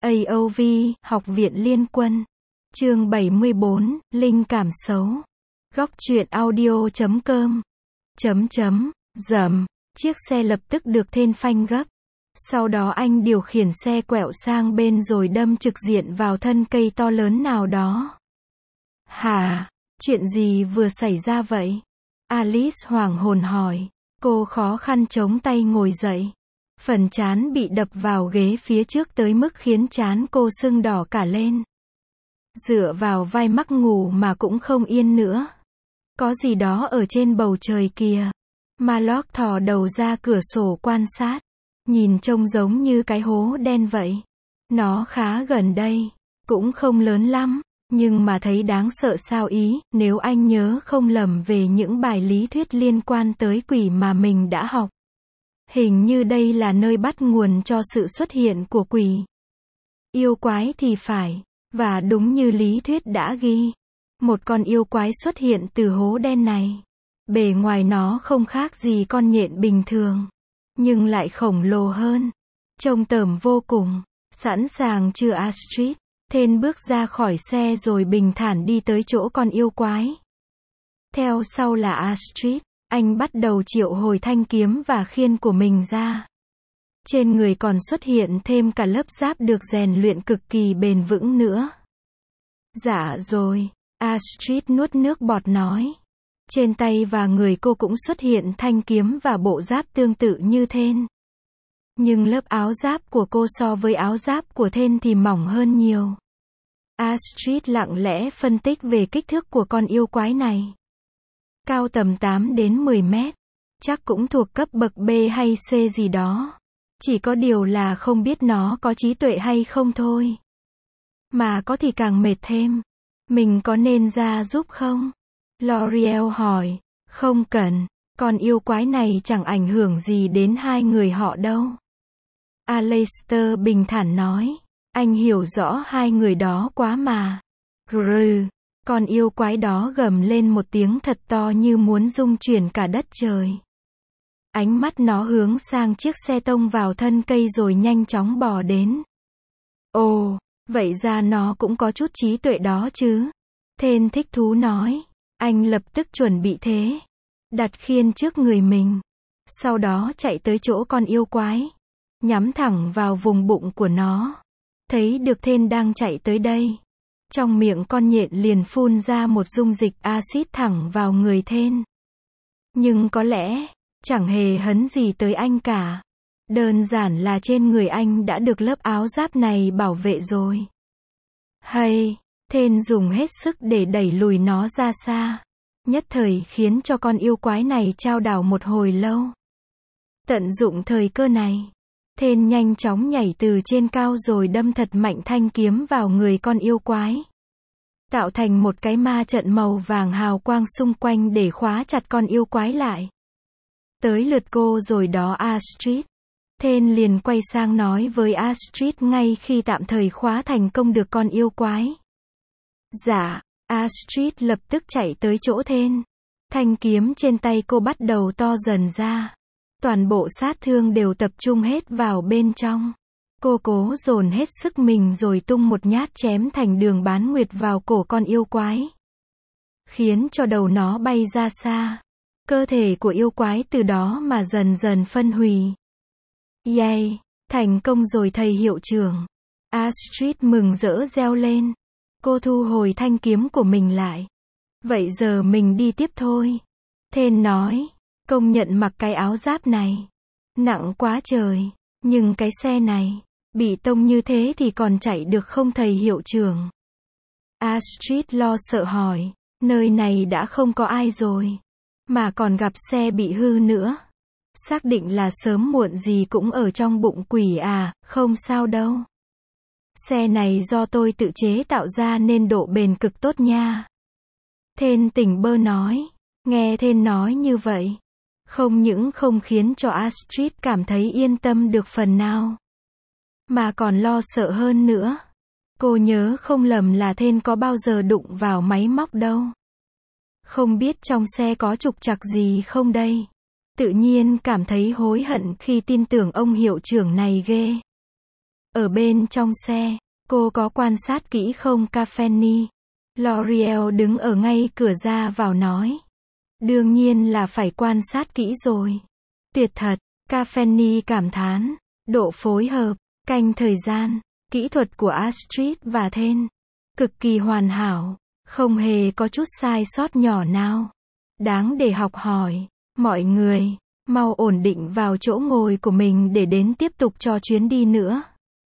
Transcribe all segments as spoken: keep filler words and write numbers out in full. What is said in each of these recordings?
a o vê, Học viện Liên quân. Chương bảy mươi bốn, Linh cảm xấu. Góc truyện audio chấm com. Chấm chấm, rầm, chiếc xe lập tức được thêm phanh gấp. Sau đó anh điều khiển xe quẹo sang bên rồi đâm trực diện vào thân cây to lớn nào đó. Hả? Chuyện gì vừa xảy ra vậy? Alice hoảng hồn hỏi. Cô khó khăn chống tay ngồi dậy. Phần trán bị đập vào ghế phía trước tới mức khiến trán cô sưng đỏ cả lên. Dựa vào vai mắc ngủ mà cũng không yên nữa. Có gì đó ở trên bầu trời kìa. Marlock thò đầu ra cửa sổ quan sát. Nhìn trông giống như cái hố đen vậy. Nó khá gần đây. Cũng không lớn lắm. Nhưng mà thấy đáng sợ sao ý, nếu anh nhớ không lầm về những bài lý thuyết liên quan tới quỷ mà mình đã học. Hình như đây là nơi bắt nguồn cho sự xuất hiện của quỷ. Yêu quái thì phải. Và đúng như lý thuyết đã ghi. Một con yêu quái xuất hiện từ hố đen này. Bề ngoài nó không khác gì con nhện bình thường. Nhưng lại khổng lồ hơn. Trông tởm vô cùng. Sẵn sàng chưa Astrid? Thên bước ra khỏi xe rồi bình thản đi tới chỗ con yêu quái. Theo sau là Astrid. Anh bắt đầu triệu hồi thanh kiếm và khiên của mình ra. Trên người còn xuất hiện thêm cả lớp giáp được rèn luyện cực kỳ bền vững nữa. Dạ rồi, Astrid nuốt nước bọt nói. Trên tay và người cô cũng xuất hiện thanh kiếm và bộ giáp tương tự như Thên. Nhưng lớp áo giáp của cô so với áo giáp của Thên thì mỏng hơn nhiều. Astrid lặng lẽ phân tích về kích thước của con yêu quái này. Cao tầm tám đến mười mét. Chắc cũng thuộc cấp bậc B hay C gì đó. Chỉ có điều là không biết nó có trí tuệ hay không thôi. Mà có thì càng mệt thêm. Mình có nên ra giúp không? L'Oreal hỏi. Không cần. Con yêu quái này chẳng ảnh hưởng gì đến hai người họ đâu. Aleister bình thản nói. Anh hiểu rõ hai người đó quá mà. Grrr. Con yêu quái đó gầm lên một tiếng thật to như muốn rung chuyển cả đất trời. Ánh mắt nó hướng sang chiếc xe tông vào thân cây rồi nhanh chóng bò đến. Ồ, vậy ra nó cũng có chút trí tuệ đó chứ. Thên thích thú nói. Anh lập tức chuẩn bị thế. Đặt khiên trước người mình. Sau đó chạy tới chỗ con yêu quái. Nhắm thẳng vào vùng bụng của nó. Thấy được Thên đang chạy tới đây. Trong miệng con nhện liền phun ra một dung dịch axit thẳng vào người Thên. Nhưng có lẽ, chẳng hề hấn gì tới anh cả. Đơn giản là trên người anh đã được lớp áo giáp này bảo vệ rồi. Hay, Thên dùng hết sức để đẩy lùi nó ra xa. Nhất thời khiến cho con yêu quái này chao đảo một hồi lâu. Tận dụng thời cơ này. Thên nhanh chóng nhảy từ trên cao rồi đâm thật mạnh thanh kiếm vào người con yêu quái. Tạo thành một cái ma trận màu vàng hào quang xung quanh để khóa chặt con yêu quái lại. Tới lượt cô rồi đó Astrid. Thên liền quay sang nói với Astrid ngay khi tạm thời khóa thành công được con yêu quái. Dạ, Astrid lập tức chạy tới chỗ Thên. Thanh kiếm trên tay cô bắt đầu to dần ra. Toàn bộ sát thương đều tập trung hết vào bên trong. Cô cố dồn hết sức mình rồi tung một nhát chém thành đường bán nguyệt vào cổ con yêu quái. Khiến cho đầu nó bay ra xa. Cơ thể của yêu quái từ đó mà dần dần phân hủy. Yay! Thành công rồi thầy hiệu trưởng. Astrid mừng rỡ reo lên. Cô thu hồi thanh kiếm của mình lại. Vậy giờ mình đi tiếp thôi. Thên nói. Công nhận mặc cái áo giáp này. Nặng quá trời. Nhưng cái xe này. Bị tông như thế thì còn chạy được không thầy hiệu trưởng? Astrid lo sợ hỏi. Nơi này đã không có ai rồi. Mà còn gặp xe bị hư nữa. Xác định là sớm muộn gì cũng ở trong bụng quỷ à, không sao đâu. Xe này do tôi tự chế tạo ra nên độ bền cực tốt nha. Thên tỉnh bơ nói. Nghe Thên nói như vậy. Không những không khiến cho Astrid cảm thấy yên tâm được phần nào. Mà còn lo sợ hơn nữa. Cô nhớ không lầm là Thên có bao giờ đụng vào máy móc đâu. Không biết trong xe có trục trặc gì không đây. Tự nhiên cảm thấy hối hận khi tin tưởng ông hiệu trưởng này ghê. Ở bên trong xe, cô có quan sát kỹ không Cafferny? L'Oreal đứng ở ngay cửa ra vào nói. Đương nhiên là phải quan sát kỹ rồi. Tuyệt thật, Cafferny cảm thán. Độ phối hợp, canh thời gian, kỹ thuật của Astrid và Then. Cực kỳ hoàn hảo, không hề có chút sai sót nhỏ nào. Đáng để học hỏi. Mọi người, mau ổn định vào chỗ ngồi của mình để đến tiếp tục cho chuyến đi nữa.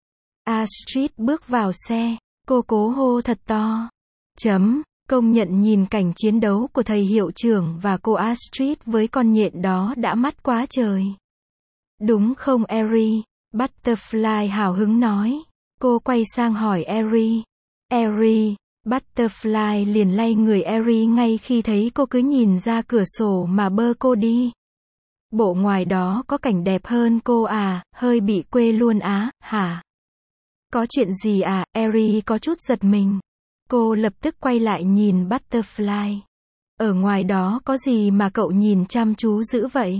Astrid bước vào xe, cô cố hô thật to. Chấm, công nhận nhìn cảnh chiến đấu của thầy hiệu trưởng và cô Astrid với con nhện đó đã mắt quá trời. Đúng không Eri? Butterfly hào hứng nói. Cô quay sang hỏi Eri. Eri, Butterfly liền lay người Eri ngay khi thấy cô cứ nhìn ra cửa sổ mà bơ cô đi. Bộ ngoài đó có cảnh đẹp hơn cô à, hơi bị quê luôn á, hả? Có chuyện gì à? Eri có chút giật mình. Cô lập tức quay lại nhìn Butterfly. Ở ngoài đó có gì mà cậu nhìn chăm chú dữ vậy?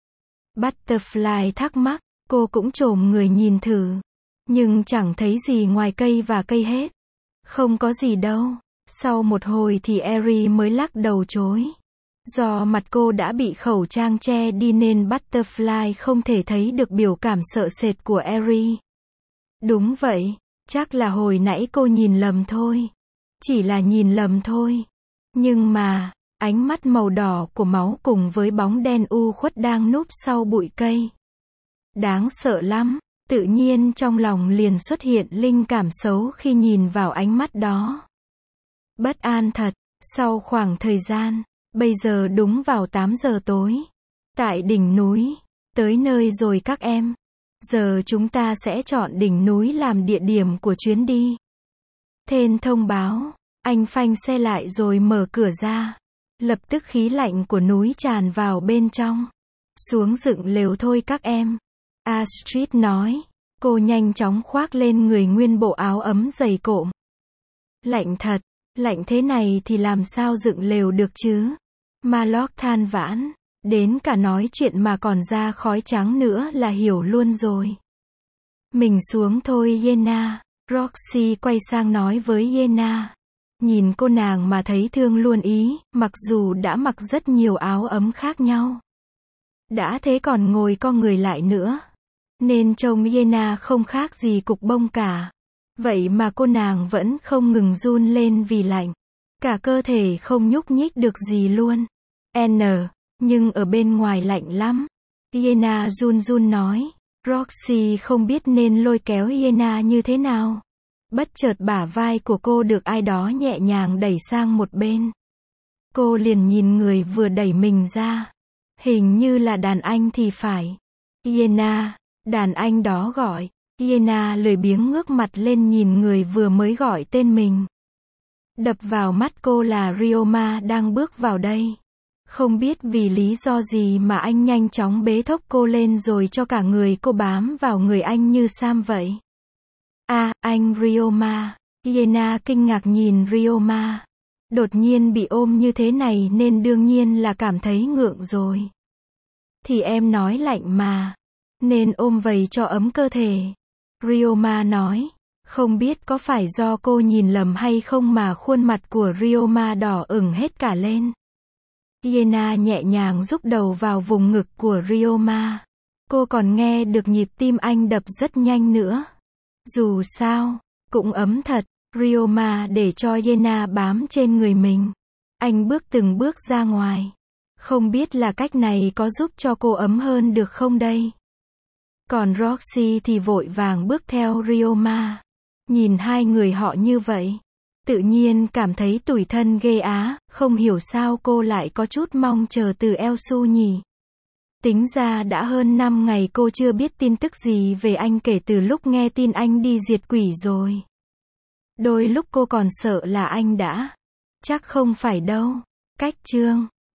Butterfly thắc mắc, cô cũng chồm người nhìn thử. Nhưng chẳng thấy gì ngoài cây và cây hết. Không có gì đâu. Sau một hồi thì Eri mới lắc đầu chối. Do mặt cô đã bị khẩu trang che đi nên Butterfly không thể thấy được biểu cảm sợ sệt của Eri. Đúng vậy, chắc là hồi nãy cô nhìn lầm thôi. Chỉ là nhìn lầm thôi. Nhưng mà, ánh mắt màu đỏ của máu cùng với bóng đen u khuất đang núp sau bụi cây. Đáng sợ lắm, tự nhiên trong lòng liền xuất hiện linh cảm xấu khi nhìn vào ánh mắt đó. Bất an thật, sau khoảng thời gian, bây giờ đúng vào tám giờ tối. Tại đỉnh núi, tới nơi rồi các em. Giờ chúng ta sẽ chọn đỉnh núi làm địa điểm của chuyến đi. Then thông báo, anh phanh xe lại rồi mở cửa ra. Lập tức khí lạnh của núi tràn vào bên trong. Xuống dựng lều thôi các em. Astrid nói. Cô nhanh chóng khoác lên người nguyên bộ áo ấm dày cộm. Lạnh thật, lạnh thế này thì làm sao dựng lều được chứ? Marlock than vãn. Đến cả nói chuyện mà còn ra khói trắng nữa là hiểu luôn rồi. Mình xuống thôi Yena. Roxy quay sang nói với Yena. Nhìn cô nàng mà thấy thương luôn ý, mặc dù đã mặc rất nhiều áo ấm khác nhau. Đã thế còn ngồi co người lại nữa. Nên trông Yena không khác gì cục bông cả. Vậy mà cô nàng vẫn không ngừng run lên vì lạnh. Cả cơ thể không nhúc nhích được gì luôn. N. Nhưng ở bên ngoài lạnh lắm. Yena run run nói. Roxy không biết nên lôi kéo Yena như thế nào. Bất chợt bả vai của cô được ai đó nhẹ nhàng đẩy sang một bên. Cô liền nhìn người vừa đẩy mình ra. Hình như là đàn anh thì phải. Yena, đàn anh đó gọi. Yena lười biếng ngước mặt lên nhìn người vừa mới gọi tên mình. Đập vào mắt cô là Ryoma đang bước vào đây. Không biết vì lý do gì mà anh nhanh chóng bế thốc cô lên rồi cho cả người cô bám vào người anh như Sam vậy. À, anh Ryoma. Yena kinh ngạc nhìn Ryoma. Đột nhiên bị ôm như thế này nên đương nhiên là cảm thấy ngượng rồi. Thì em nói lạnh mà. Nên ôm vầy cho ấm cơ thể. Ryoma nói. Không biết có phải do cô nhìn lầm hay không mà khuôn mặt của Ryoma đỏ ửng hết cả lên. Yena nhẹ nhàng rúc đầu vào vùng ngực của Ryoma. Cô còn nghe được nhịp tim anh đập rất nhanh nữa. Dù sao, cũng ấm thật. Ryoma để cho Yena bám trên người mình. Anh bước từng bước ra ngoài. Không biết là cách này có giúp cho cô ấm hơn được không đây? Còn Roxy thì vội vàng bước theo Ryoma. Nhìn hai người họ như vậy. Tự nhiên cảm thấy tủi thân ghê á, không hiểu sao cô lại có chút mong chờ từ Elsu nhỉ. Tính ra đã hơn năm ngày cô chưa biết tin tức gì về anh kể từ lúc nghe tin anh đi diệt quỷ rồi. Đôi lúc cô còn sợ là anh đã. Chắc không phải đâu. Cách chương